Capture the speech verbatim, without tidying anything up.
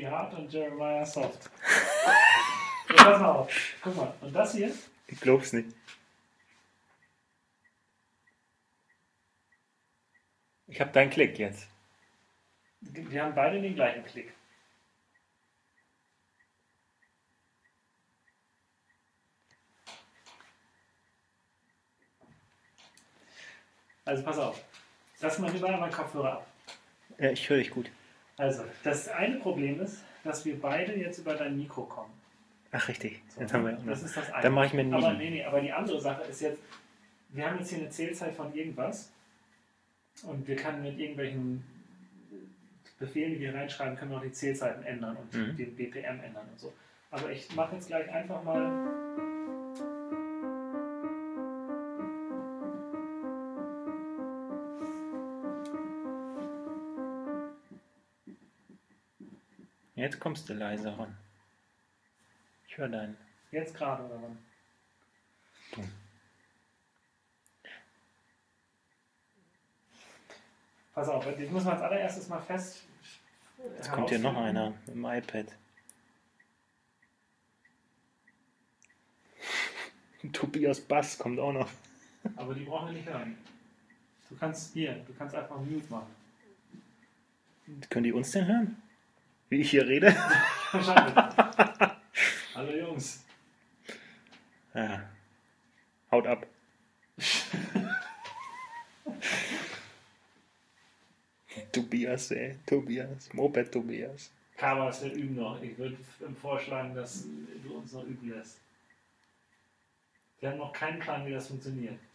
Timothy Hart und Jeremiah Soft. So, pass mal auf. Guck mal, und das hier? Ich glaub's nicht. Ich habe deinen Klick jetzt. Wir haben beide den gleichen Klick. Also pass auf. Lass mal lieber meinen Kopfhörer ab. Ja, ich höre dich gut. Also, das eine Problem ist, dass wir beide jetzt über dein Mikro kommen. Ach, richtig. So, Jetzt haben wir auch das noch. ist das eine. Dann mache ich mir einen Aber Mini. nee, nee, aber die andere Sache ist jetzt, wir haben jetzt hier eine Zählzeit von irgendwas und wir können mit irgendwelchen Befehlen, die wir reinschreiben, können wir auch die Zählzeiten ändern und Mhm. den B P M ändern und so. Aber ich mache jetzt gleich einfach mal. Jetzt kommst du leiser ran. Ich höre deinen. Jetzt gerade oder wann? Dumm. Pass auf, ich muss mal als allererstes mal fest. Jetzt kommt hier noch einer mit dem iPad. Tobias Bass kommt auch noch. Aber die brauchen wir nicht hören. Du kannst hier, du kannst einfach Mute machen. Können die uns denn hören? Wie ich hier rede? Wahrscheinlich. Hallo Jungs. Ja. Haut ab. Tobias, ey. Tobias. Moped Tobias. Kabas, wir üben noch. Ich würde vorschlagen, dass du uns noch üben lässt. Wir haben noch keinen Plan, wie das funktioniert.